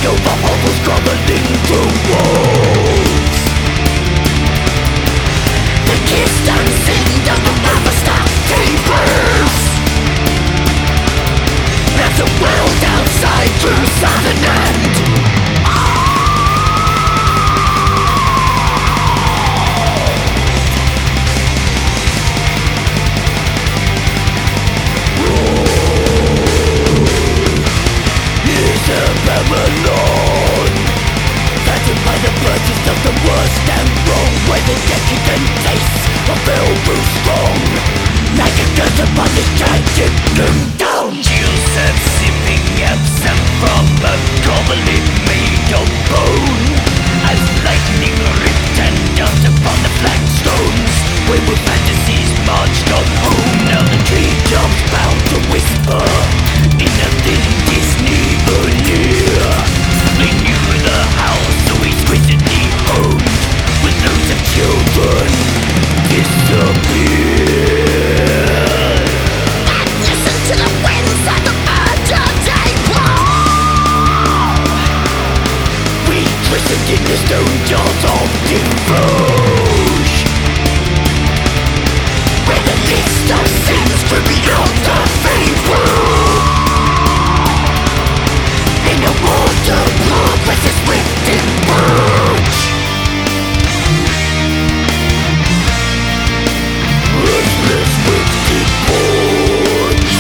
over all those crumbling to walls. The kissed unseen of the Maverstock tables, as the world outside drew southern end. Babylon, battered by the purchase of the worst and wrong, where the decadent taste of hell grew strong, like a curse upon this tragic kingdom. Joseph sipping absinthe from a commonly made of bone, as lightning ripped and dumped upon the flagstones, where were fantasies marched on home. Now the treetops bound to whisper in a thin Disney veneer. They knew the house so exquisitely owned, with loads of children disappeared. And listen to the winds of the urgent blow. We christened in the stone jars of Defoe, where the list of sins grew beyond the fable. In a world of progress is swift emerge. Restless with debauch.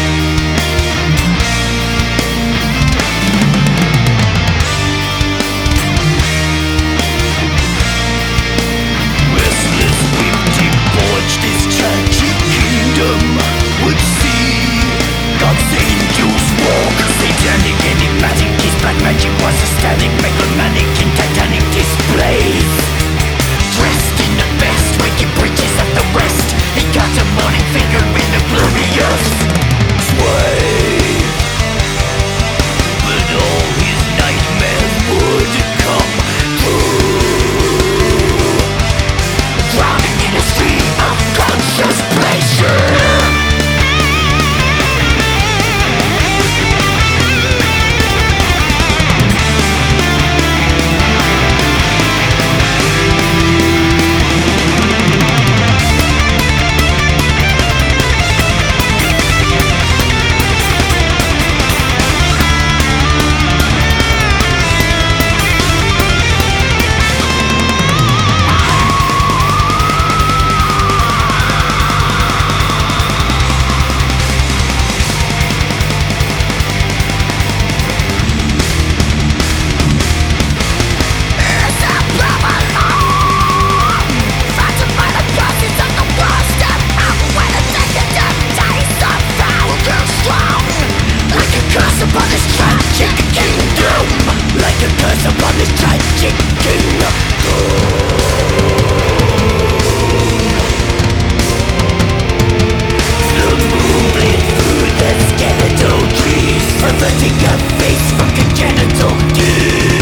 Restless with debauch, this tragic kingdom would see God's angels walk. Satanic, enigmatic, his black magic was aesthetic, megalomanic in titanic displays. Dressed in the best, wicked breeches of the West, he got a morning finger in the glorious sway. But all his nightmares would come true, drowning in a stream of conscious pleasure. Averting a face from congenital disease.